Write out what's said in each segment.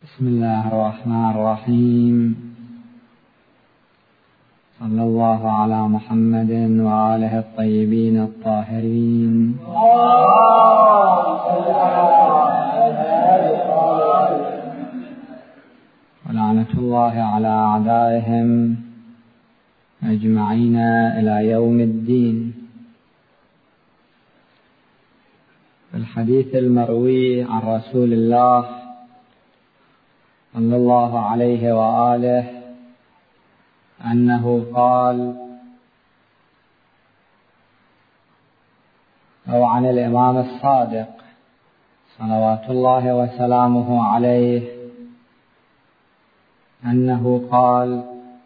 بسم الله الرحمن الرحيم. صلى الله على محمد وآله الطيبين الطاهرين. ولعنة الله على أعدائهم أجمعين إلى يوم الدين. في الحديث المروي عن رسول الله صلى الله عليه وآله أنه قال، أو عن الإمام الصادق صلوات الله وسلامه عليه أنه قال: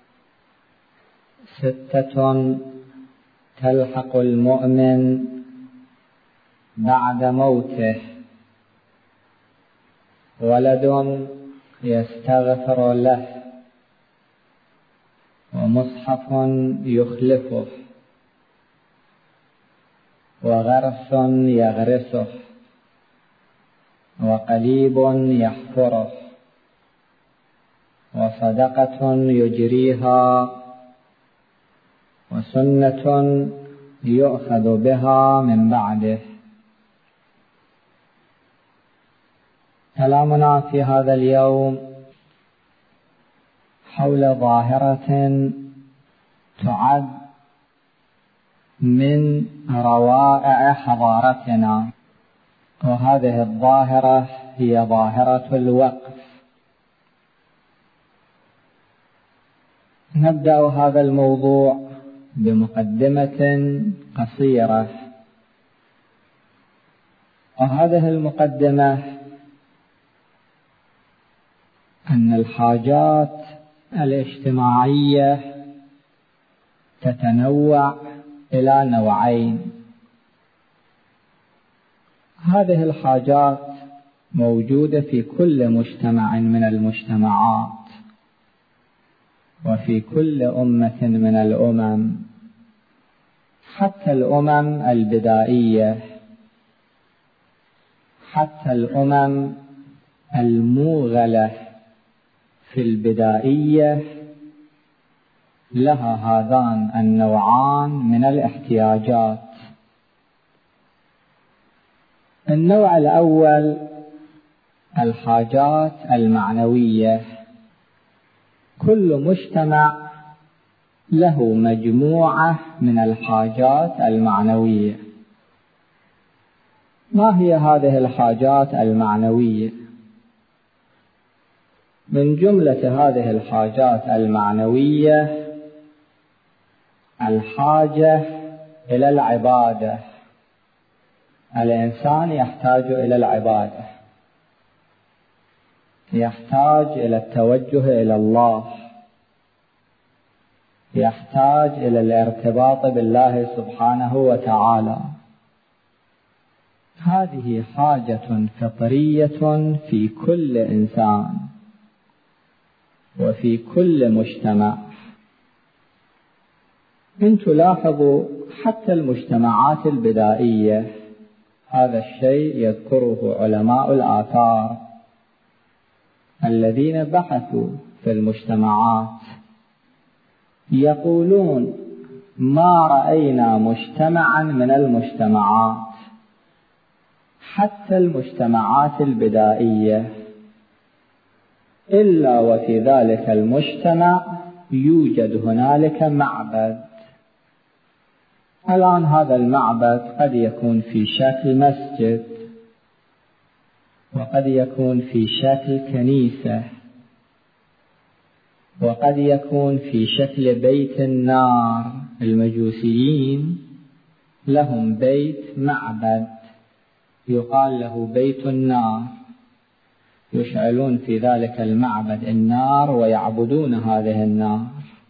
6 تلحق المؤمن بعد موته: ولد يستغفر له، ومصحف يخلفه، وغرس يغرسه، وقليب يحفره، وصدقة يجريها، وسنة يؤخذ بها من بعده. كلامنا في هذا اليوم حول ظاهرة تعد من روائع حضارتنا، وهذه الظاهرة هي ظاهرة الوقف. نبدأ هذا الموضوع بمقدمة قصيرة، وهذه المقدمة أن الحاجات الاجتماعية تتنوع إلى نوعين. هذه الحاجات موجودة في كل مجتمع من المجتمعات، وفي كل أمة من الأمم، حتى الأمم البدائية، حتى الأمم الموغلة في البدائية لها هذان النوعان من الاحتياجات. النوع الأول الحاجات المعنوية. كل مجتمع له مجموعة من الحاجات المعنوية. ما هي هذه الحاجات المعنوية؟ من جملة هذه الحاجات المعنوية الحاجة إلى العبادة. الإنسان يحتاج إلى العبادة، يحتاج إلى التوجه إلى الله، يحتاج إلى الارتباط بالله سبحانه وتعالى. هذه حاجة فطرية في كل إنسان وفي كل مجتمع. إن تلاحظوا حتى المجتمعات البدائية هذا الشيء يذكره علماء الآثار الذين بحثوا في المجتمعات، يقولون: ما رأينا مجتمعا من المجتمعات، حتى المجتمعات البدائية، إلا وفي ذلك المجتمع يوجد هنالك معبد. الآن هذا المعبد قد يكون في شكل مسجد، وقد يكون في شكل كنيسة، وقد يكون في شكل بيت النار. المجوسيين لهم بيت معبد يقال له بيت النار، يشعلون في ذلك المعبد النار ويعبدون هذه النار.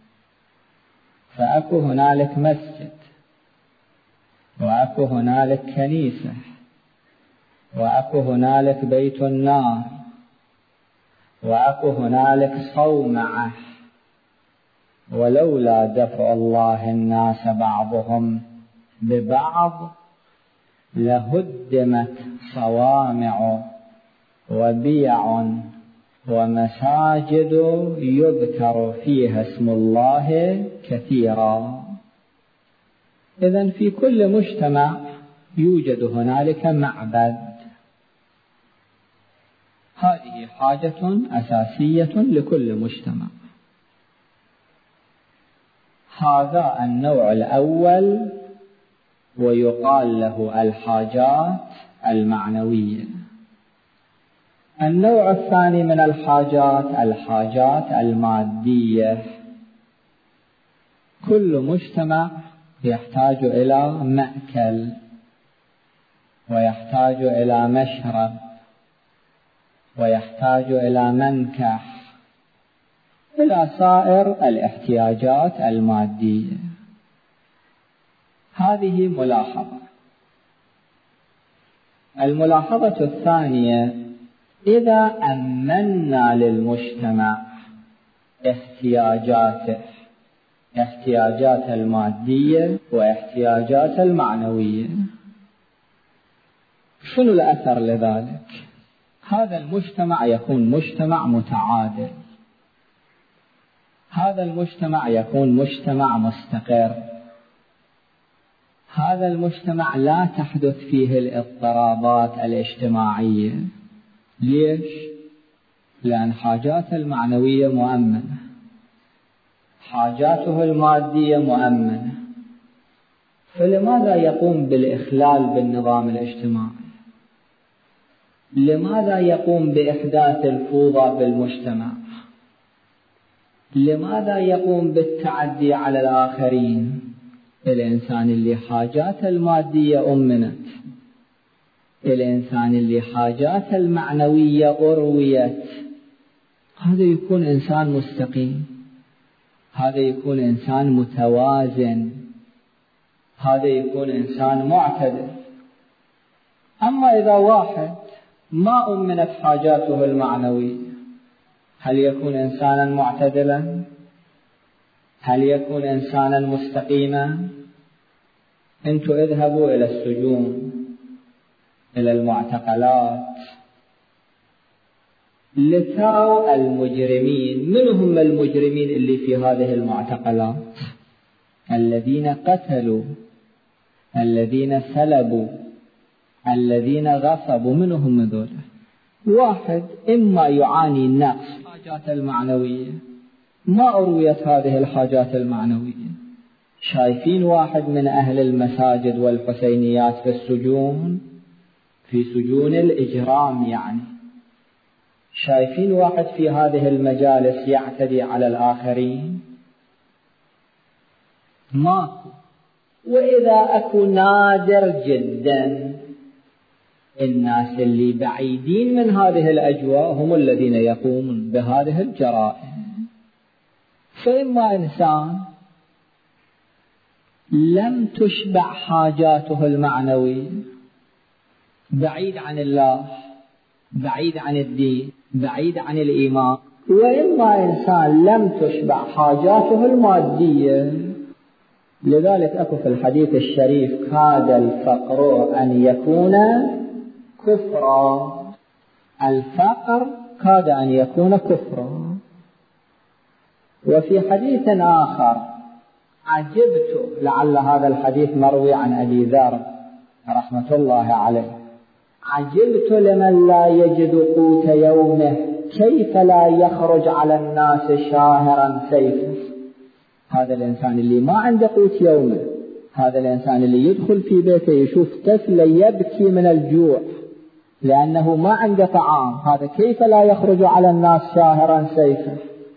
فأكو هنالك مسجد، وأكو هنالك كنيسة، وأكو هنالك بيت النار، وأكو هنالك صومعة. ولولا دفع الله الناس بعضهم ببعض لهدمت صوامع وبيع ومساجد يذكر فيها اسم الله كثيرا. إذن في كل مجتمع يوجد هنالك معبد. هذه حاجة أساسية لكل مجتمع. هذا النوع الأول، ويقال له الحاجات المعنوية. النوع الثاني من الحاجات الحاجات المادية. كل مجتمع يحتاج إلى مأكل، ويحتاج إلى مشرب، ويحتاج إلى منكح، إلى سائر الاحتياجات المادية. هذه ملاحظة. الملاحظة الثانية: إذا أمنا للمجتمع احتياجاته، احتياجات المادية واحتياجات المعنوية، شنو الأثر لذلك؟ هذا المجتمع يكون مجتمع متعادل، هذا المجتمع يكون مجتمع مستقر، هذا المجتمع لا تحدث فيه الاضطرابات الاجتماعية. ليش؟ لأن حاجاته المعنوية مؤمنة، حاجاته المادية مؤمنة. فلماذا يقوم بالإخلال بالنظام الاجتماعي؟ لماذا يقوم بإحداث الفوضى بالمجتمع؟ لماذا يقوم بالتعدي على الآخرين؟ الإنسان اللي حاجاته المادية أمنت، الإنسان اللي حاجاته المعنوية أرويت، هذا يكون إنسان مستقيم، هذا يكون إنسان متوازن، هذا يكون إنسان معتدل. أما إذا واحد ما أمنت حاجاته المعنوية، هل يكون إنسانا معتدلا؟ هل يكون إنسانا مستقيما؟ أنتم اذهبوا إلى السجون، إلى المعتقلات، لتروا المجرمين. من هم المجرمين اللي في هذه المعتقلات؟ الذين قتلوا، الذين سلبوا، الذين غصبوا. من هم ذولا؟ واحد إما يعاني نقص الحاجات المعنوية، ما أرويت هذه الحاجات المعنوية. شايفين واحد من أهل المساجد والحسينيات في السجون، في سجون الإجرام، يعني شايفين واحد في هذه المجالس يعتدي على الآخرين؟ ماكو. وإذا أكو نادر جدا. الناس اللي بعيدين من هذه الأجواء هم الذين يقومون بهذه الجرائم. فإما إنسان لم تشبع حاجاته المعنوية، بعيد عن الله، بعيد عن الدين، بعيد عن الإيمان، وإما إنسان لم تشبع حاجاته المادية. لذلك أكو في الحديث الشريف: كاد الفقر أن يكون كفرا. الفقر كاد أن يكون كفرا. وفي حديث آخر عجبت، لعل هذا الحديث مروي عن أبي ذر رحمة الله عليه: عجبت لمن لا يجد قوت يومه كيف لا يخرج على الناس شاهرا سيفه. هذا الإنسان اللي ما عنده قوت يومه، هذا الإنسان اللي يدخل في بيته يشوف طفل يبكي من الجوع لأنه ما عنده طعام، هذا كيف لا يخرج على الناس شاهرا سيفه؟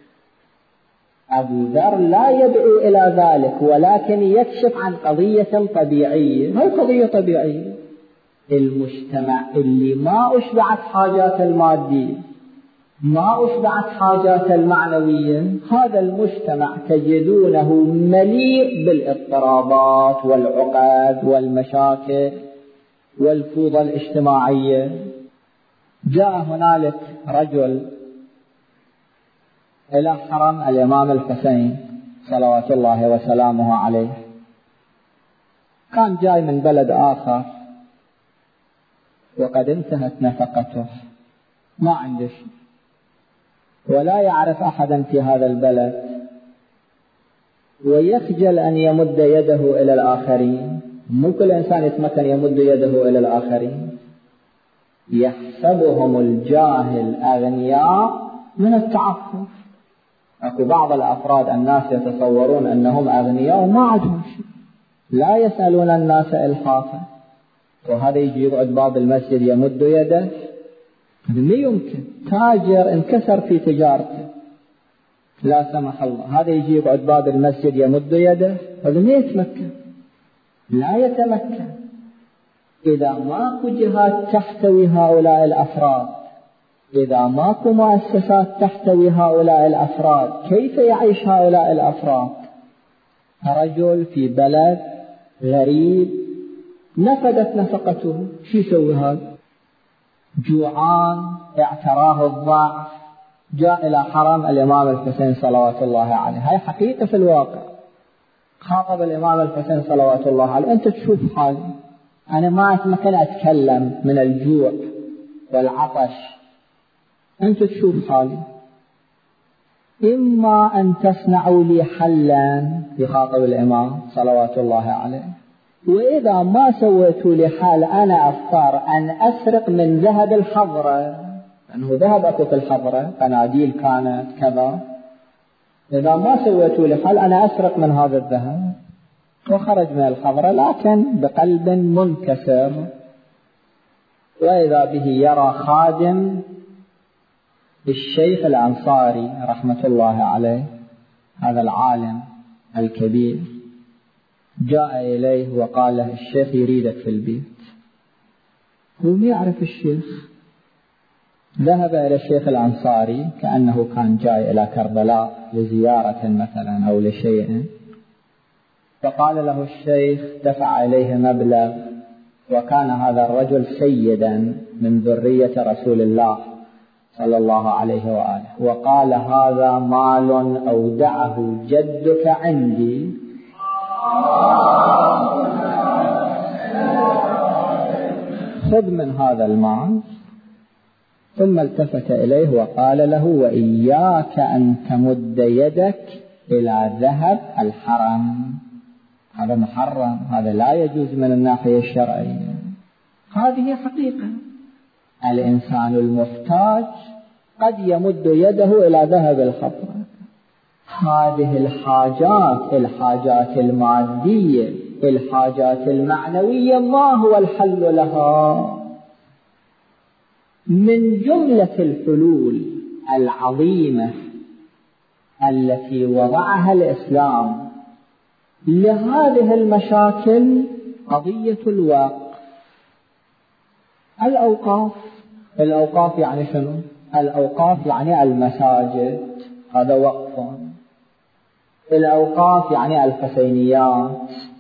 أبو ذر لا يدعو إلى ذلك، ولكن يكشف عن قضية طبيعية. هاي قضية طبيعية. المجتمع اللي ما أشبعت حاجات المادية، ما أشبعت حاجات المعنوية، هذا المجتمع تجدونه مليء بالاضطرابات والعقد والمشاكل والفوضى الاجتماعية. جاء هنالك رجل إلى حرم الإمام الحسين صلوات الله وسلامه عليه، كان جاي من بلد آخر وقد انتهت نفقته، ما عنده شيء، ولا يعرف أحدا في هذا البلد، ويخجل أن يمد يده إلى الآخرين. مو كل إنسان يتمكن يمد يده إلى الآخرين. يحسبهم الجاهل أغنياء من التعفف. أكو بعض الأفراد الناس يتصورون أنهم أغنياء وما عندهم شيء، لا يسألون الناس إلحافا، وهذا يجي يقعد باب المسجد يمد يده. هذا ما يمكن. تاجر انكسر في تجارته لا سمح الله، هذا يجي يقعد باب المسجد يمد يده، هذا ما يتمكن، لا يتمكن. إذا ماكو جهات تحتوي هؤلاء الأفراد، إذا ماكو مؤسسات تحتوي هؤلاء الأفراد، كيف يعيش هؤلاء الأفراد؟ رجل في بلد غريب نفدت نفقته، شو يسوي هذا؟ جوعان، اعتراه الضعف، جاء إلى حرم الإمام الحسين صلوات الله عليه. هاي حقيقة في الواقع. خاطب الإمام الحسين صلوات الله عليه: أنت تشوف حالي، أنا ما أتمكن أتكلم من الجوع والعطش، أنت تشوف حالي، إما أن تصنعوا لي حلا، يخاطب الإمام صلوات الله عليه، وإذا ما سويتوا لي حال أنا أختار أن أسرق من ذهب الحضرة، لأنه ذهب أكو في الحضرة، قناديل كانت كذا، إذا ما سويتوا لي حال أنا أسرق من هذا الذهب. وخرج من الحضرة لكن بقلب منكسر، وإذا به يرى خادم الشيخ الأنصاري رحمة الله عليه، هذا العالم الكبير، جاء إليه وقال له: الشيخ يريدك في البيت. هو ما يعرف الشيخ. ذهب إلى الشيخ الأنصاري كأنه كان جاي إلى كربلاء لزيارة مثلا أو لشيء، فقال له الشيخ، دفع إليه مبلغ، وكان هذا الرجل سيدا من ذرية رسول الله صلى الله عليه وآله، وقال: هذا مال أودعه جدك عندي، خذ من هذا المال. ثم التفت إليه وقال له: وإياك أن تمد يدك إلى ذهب الحرم، هذا محرم، هذا لا يجوز من الناحية الشرعية. هذه حقيقة. الإنسان المحتاج قد يمد يده إلى ذهب الحضرة. هذه الحاجات المادية، الحاجات المعنوية، ما هو الحل لها؟ من جملة الحلول العظيمة التي وضعها الإسلام لهذه المشاكل قضية الوقف. الأوقاف يعني شنو؟ الأوقاف يعني المساجد، هذا وقف. الأوقاف يعني الحسينيات.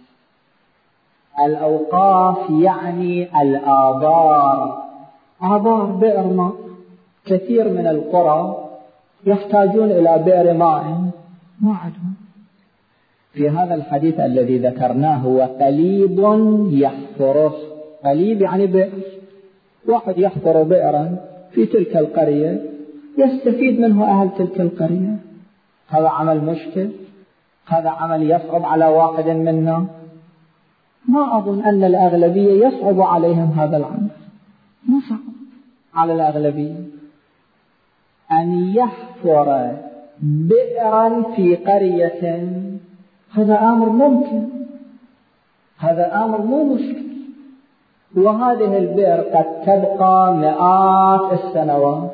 الأوقاف يعني الآبار، آبار بئر ماء. كثير من القرى يحتاجون إلى بئر ماء، ما عندهم. في هذا الحديث الذي ذكرناه: وقليب يحفره، قليب يعني بئر، واحد يحفر بئرا في تلك القرية يستفيد منه أهل تلك القرية. هذا عمل مشكل؟ هذا عمل يصعب على واحد منا؟ ما أظن أن الأغلبية يصعب عليهم هذا العمل، ما صعب على الأغلبية أن يحفر بئرا في قرية. هذا أمر ممكن، هذا أمر مو مشكل. وهذه البئر قد تبقى مئات السنوات،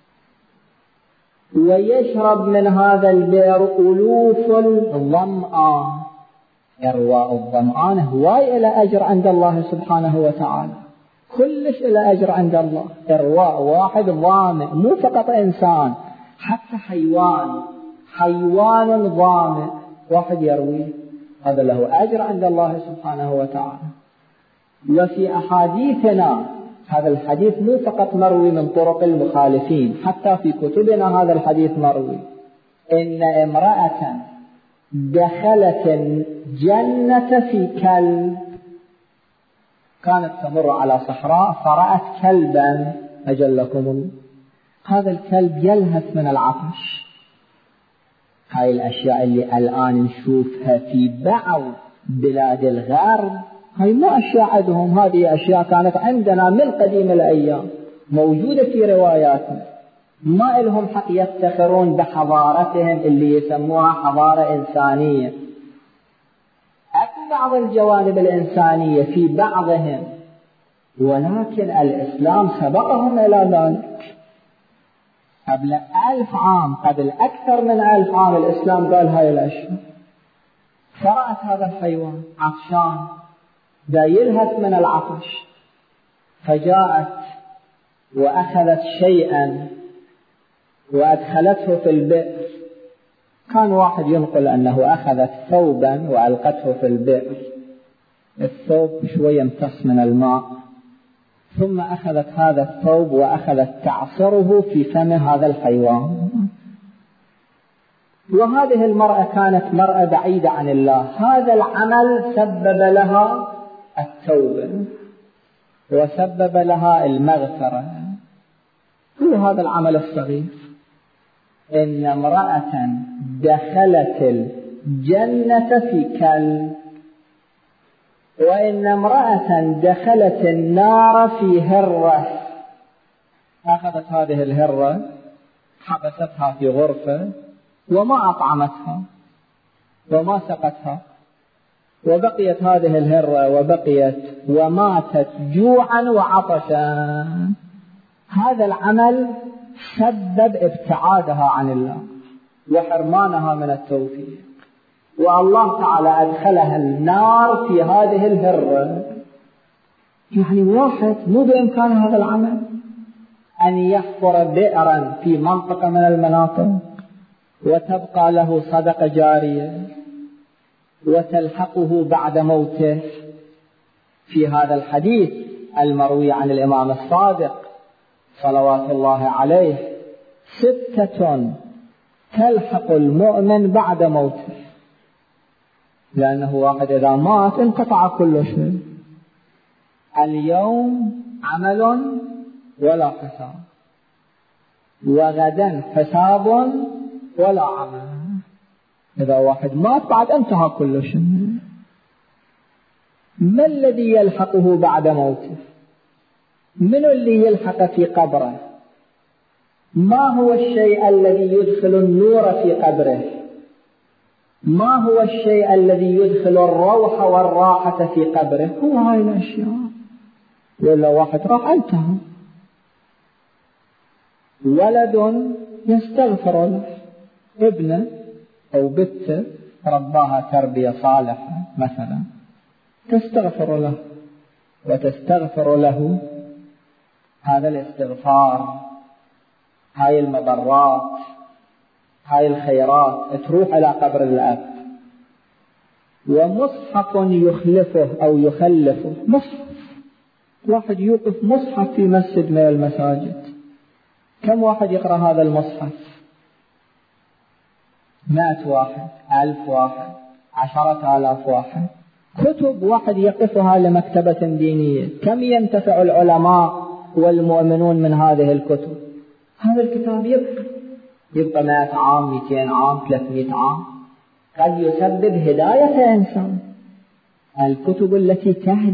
ويشرب من هذا البئر ألوف الظمآن. إرواء الظمآن هواي إلى أجر عند الله سبحانه وتعالى، كلش إلى أجر عند الله. إرواء واحد ظامئ، مو فقط إنسان، حتى حيوان ظامئ واحد يرويه، هذا له أجر عند الله سبحانه وتعالى. وفي أحاديثنا هذا الحديث مو فقط مروي من طرق المخالفين، حتى في كتبنا هذا الحديث مروي: إن امرأة دخلت الجنة في كلب، كانت تمر على صحراء فرأت كلبا، أجلكم الله، هذا الكلب يلهث من العطش. هاي الأشياء اللي الآن نشوفها في بعض بلاد الغرب هاي مو أشياء عندهم، هذه أشياء كانت عندنا من قديم الأيام موجودة في رواياتنا. ما لهم حق يفتخرون بحضارتهم اللي يسموها حضارة إنسانية. أكو بعض الجوانب الإنسانية في بعضهم، ولكن الإسلام سبقهم إلى ذلك. قبل 1000 عام، قبل أكثر من 1000 عام، الإسلام قال هاي الأشياء. فرأت هذا الحيوان عطشان دا يلهث من العطش، فجاءت وأخذت شيئا وأدخلته في البئر. كان واحد ينقل أنه أخذت ثوبا وألقته في البئر، الثوب شوية امتص من الماء، ثم أخذت هذا الثوب وأخذت تعصره في فم هذا الحيوان. وهذه المرأة كانت مرأة بعيدة عن الله، هذا العمل سبب لها التوبة وسبب لها المغفرة. كل هذا العمل الصغير. إن امرأة دخلت الجنة في كلب، وإن امرأة دخلت النار في هرة. أخذت هذه الهرة حبستها في غرفة وما أطعمتها وما سقتها، وبقيت هذه الهرة وماتت جوعا وعطشا. هذا العمل سبب ابتعادها عن الله وحرمانها من التوفيق، والله تعالى أدخلها النار في هذه الهرة. يعني واحد مو بإمكان هذا العمل أن يحفر بئرا في منطقة من المناطق وتبقى له صدقة جارية وتلحقه بعد موته. في هذا الحديث المروي عن الإمام الصادق صلوات الله عليه 6 تلحق المؤمن بعد موته، لأنه واحد إذا مات انقطع كل شيء. اليوم عمل ولا حساب، وغدا حساب ولا عمل. إذا واحد مات بعد انتهى كل شيء. ما الذي يلحقه بعد موته؟ من اللي يلحق في قبره؟ ما هو الشيء الذي يدخل النور في قبره؟ ما هو الشيء الذي يدخل الروح والراحة في قبره؟ هو هاي الأشياء. ولا واحد راح انتهى. ولد يستغفر له، ابنه أو بنته رباها تربية صالحة مثلا، تستغفر له وتستغفر له. هذا الاستغفار، هاي المبرات، هاي الخيرات تروح إلى قبر الأب. ومصحف يخلفه أو يخلفه، مصحف، واحد يوقف مصحف في مسجد من المساجد. كم واحد يقرأ هذا المصحف؟ 100 واحد، 1000 واحد، 10,000 واحد. كتب واحد يقفها لمكتبة دينية، كم ينتفع العلماء والمؤمنون من هذه الكتب؟ هذا الكتاب يبقى 100 عام، 200 عام، 300 عام، قد يسبب هداية إنسان. الكتب التي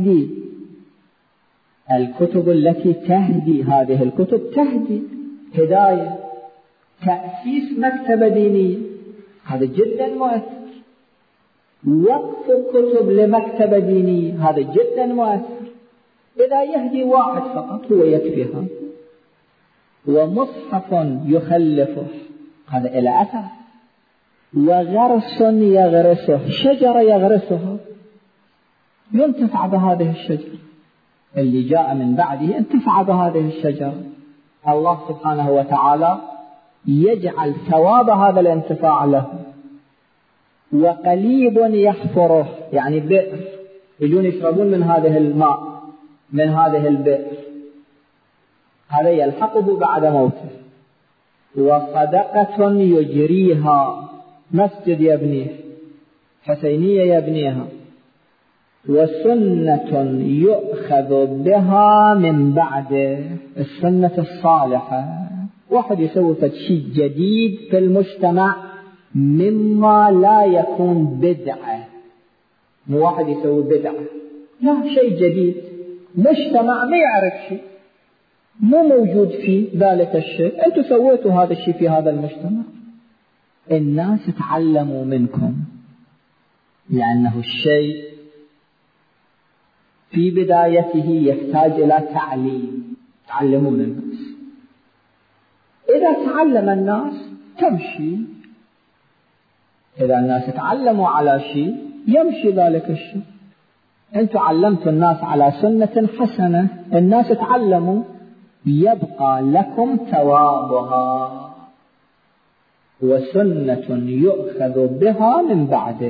تهدي، هذه الكتب تهدي هداية. تأسيس مكتبة دينية هذا جدا مؤثر. وقف كتب لمكتبة دينية هذا جدا مؤثر. إذا يهدي واحد فقط هو يكفي هذا. ومصحف يخلفه هذا إلى أثر. وغرس يغرسه، شجرة يغرسها، ينتفع بهذه الشجرة. اللي جاء من بعده انتفع بهذه الشجرة. الله سبحانه وتعالى يجعل ثواب هذا الانتفاع له. وقليب يحفره، يعني بئر، يجون يشربون من هذه الماء من هذه البئر، هذا يلحقه بعد موته. وصدقة يجريها، مسجد يبنيه، حسينية يبنيها. وسنة يؤخذ بها من بعده، السنة الصالحة واحد يسوي شيء جديد في المجتمع مما لا يكون بدعة، مو واحد يسوي بدعة، لا، شيء جديد، مجتمع ما يعرف شيء، مو موجود فيه ذلك الشيء، أنتم سويتوا هذا الشيء في هذا المجتمع، الناس تعلموا منكم، لأنه الشيء في بدايته يحتاج إلى تعليم، تعلمون الناس، إذا تعلم الناس تمشي، إذا الناس تعلموا على شيء يمشي ذلك الشيء. أنتم علمتوا الناس على سنة حسنة، الناس تعلموا، يبقى لكم ثوابها وسنة يؤخذ بها من بعده.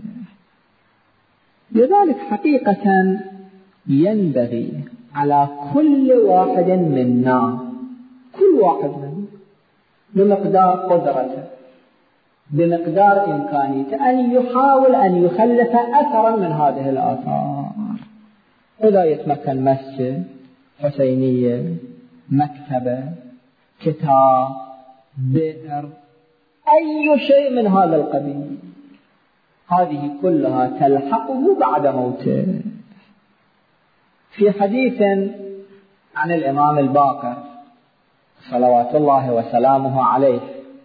لذلك حقيقة ينبغي على كل واحد منا، كل واحد منا بمقدار قدرته بمقدار إمكانيته أن يحاول أن يخلف أثرا من هذه الآثار. إذا يتمكن مسجد، حسينية، مكتبة، كتاب، بئر، أي شيء من هذا القبيل، هذه كلها تلحقه بعد موته. في حديث عن الإمام الباقر صلوات الله وسلامه عليه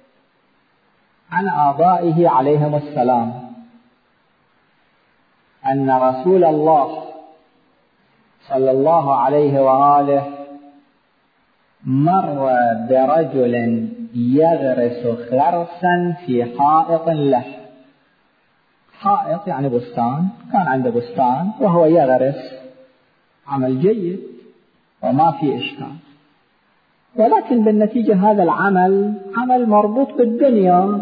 عن آبائه عليهم السلام أن رسول الله صلى الله عليه وآله مر برجل يغرس غرسا في حائط له، حائط يعني بستان، كان عنده بستان وهو يغرس، عمل جيد وما في إشكال، ولكن بالنتيجة هذا العمل عمل مربوط بالدنيا.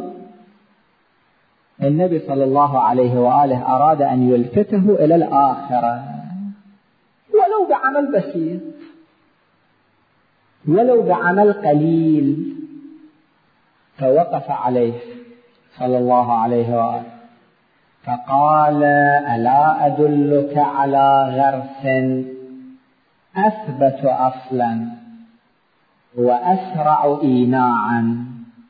النبي صلى الله عليه وآله أراد أن يلفته إلى الآخرة ولو بعمل بسيط، ولو بعمل قليل، فوقف عليه صلى الله عليه وآله فقال: ألا أدلك على غرس أثبت أصلا وأسرع إيناعا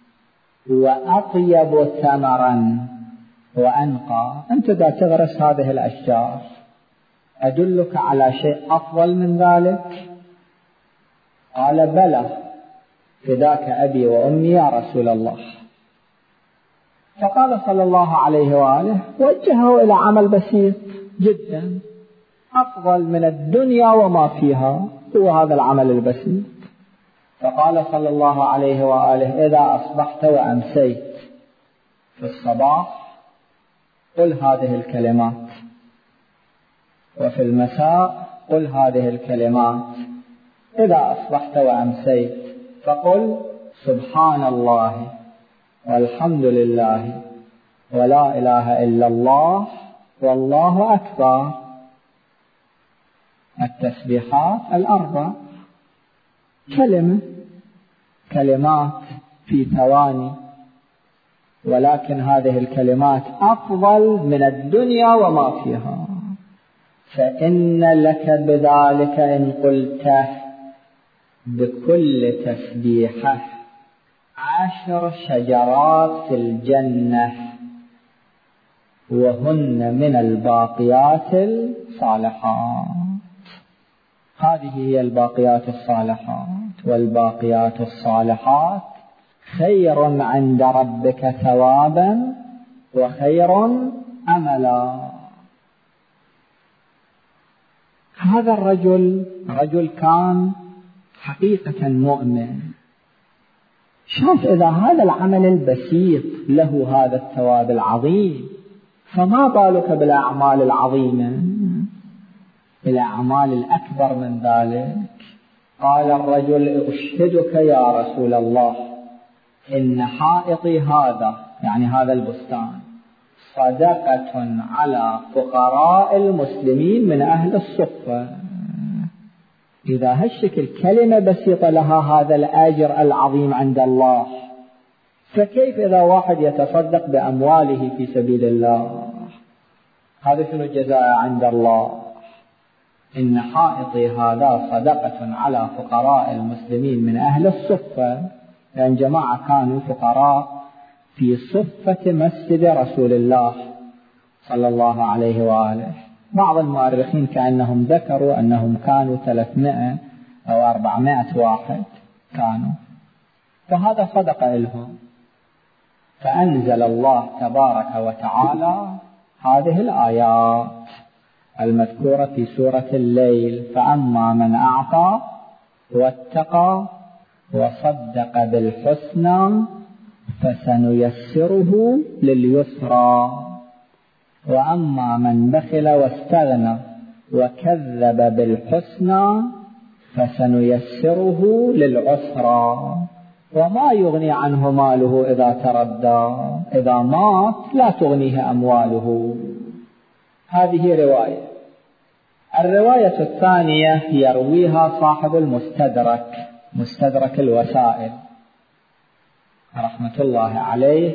وأطيب ثمرا وأنقى؟ أنت دا تغرس هذه الأشجار، أدلك على شيء أفضل من ذلك؟ قال: بلى، فداك أبي وأمي يا رسول الله. فقال صلى الله عليه وآله: وجهه إلى عمل بسيط جدا أفضل من الدنيا وما فيها، هو هذا العمل البسيط. فقال صلى الله عليه وآله: إذا أصبحت وأمسيت، في الصباح قل هذه الكلمات، وفي المساء قل هذه الكلمات. إذا أصبحت وأمسيت فقل: سبحان الله والحمد لله ولا إله إلا الله والله أكبر، التسبيحات الأربع، كلمات في ثواني، ولكن هذه الكلمات أفضل من الدنيا وما فيها. فإن لك بذلك إن قلته بكل تسبيحة 10 شجرات في الجنة وهن من الباقيات الصالحات. هذه هي الباقيات الصالحات، والباقيات الصالحات خير عند ربك ثوابا وخير أملا. هذا الرجل كان حقيقة مؤمن، شاف إذا هذا العمل البسيط له هذا الثواب العظيم، فما بالك بالأعمال العظيمة، الأعمال الأكبر من ذلك. قال الرجل: أشهدك يا رسول الله إن حائطي هذا، يعني هذا البستان، صدقة على فقراء المسلمين من أهل الصفة. إذا هالشكل كلمة بسيطة لها هذا الأجر العظيم عند الله، فكيف إذا واحد يتصدق بأمواله في سبيل الله؟ هذا شنو جزاء عند الله؟ إن حائطي هذا صدقة على فقراء المسلمين من أهل الصفة. لأن جماعة كانوا فقراء في صفة مسجد رسول الله صلى الله عليه وآله. بعض المؤرخين كأنهم ذكروا أنهم كانوا 300 أو 400 واحد كانوا، فهذا صدق لهم. فأنزل الله تبارك وتعالى هذه الآيات المذكورة في سورة الليل: فأما من أعطى واتقى وصدق بالحسنى فسنيسره لليسرى، وأما من بخل واستغنى وكذب بالحسنى فسنيسره للعسرى، وما يغني عنه ماله إذا تردى، إذا مات لا تغنيه أمواله. هذه رواية. الرواية الثانية يرويها صاحب المستدرك، مستدرك الوسائل رحمة الله عليه،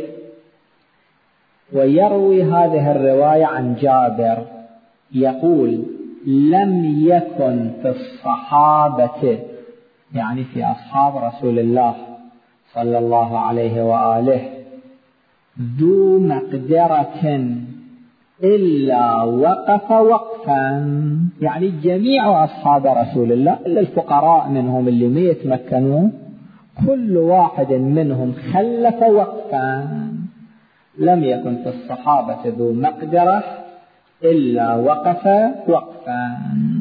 ويروي هذه الرواية عن جابر يقول: لم يكن في الصحابة، يعني في أصحاب رسول الله صلى الله عليه وآله، ذو مقدرة إلا وقف وقفا، يعني جميع أصحاب رسول الله إلا الفقراء منهم اللي ما يتمكنوا، كل واحد منهم خلف وقفا. لم يكن في الصحابة ذو مقدرة إلا وقف وقفا.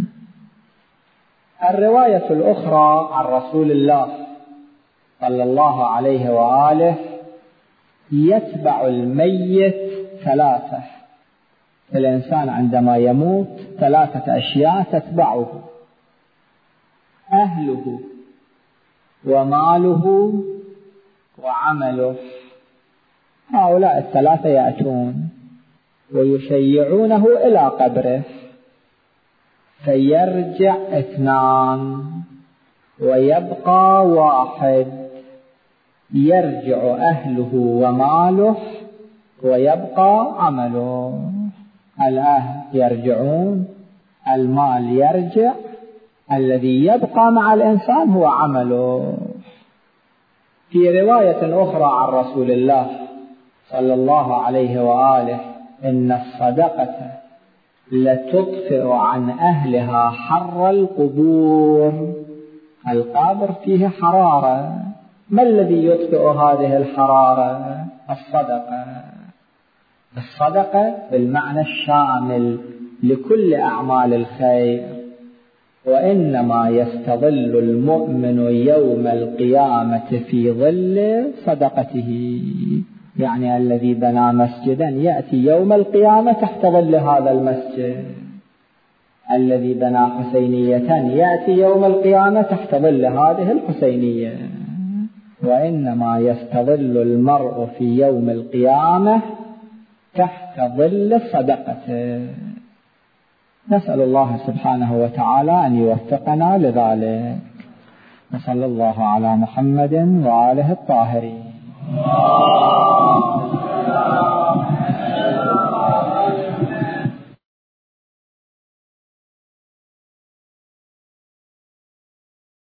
الرواية الأخرى عن رسول الله صلى الله عليه وآله: يتبع الميت 3. الإنسان عندما يموت 3 أشياء تتبعه: أهله وماله وعمله. هؤلاء 3 يأتون ويشيعونه إلى قبره، فيرجع 2 ويبقى 1. يرجع أهله وماله ويبقى عمله. الأهل يرجعون، المال يرجع، الذي يبقى مع الإنسان هو عمله. في رواية أخرى عن رسول الله صلى الله عليه وآله: إن الصدقة لتطفئ عن أهلها حر القبور. القبر فيه حرارة، ما الذي يطفئ هذه الحرارة؟ الصدقة. الصدقة بالمعنى الشامل لكل أعمال الخير. وإنما يستظل المؤمن يوم القيامة في ظل صدقته، يعني الذي بنى مسجدا يأتي يوم القيامة تحت ظل هذا المسجد، الذي بنى حسينية يأتي يوم القيامة تحت ظل هذه الحسينية. وإنما يستظل المرء في يوم القيامة تحت ظل صدقته. نسأل الله سبحانه وتعالى أن يوفقنا لذلك. وصلى الله على محمد وآله الطاهرين.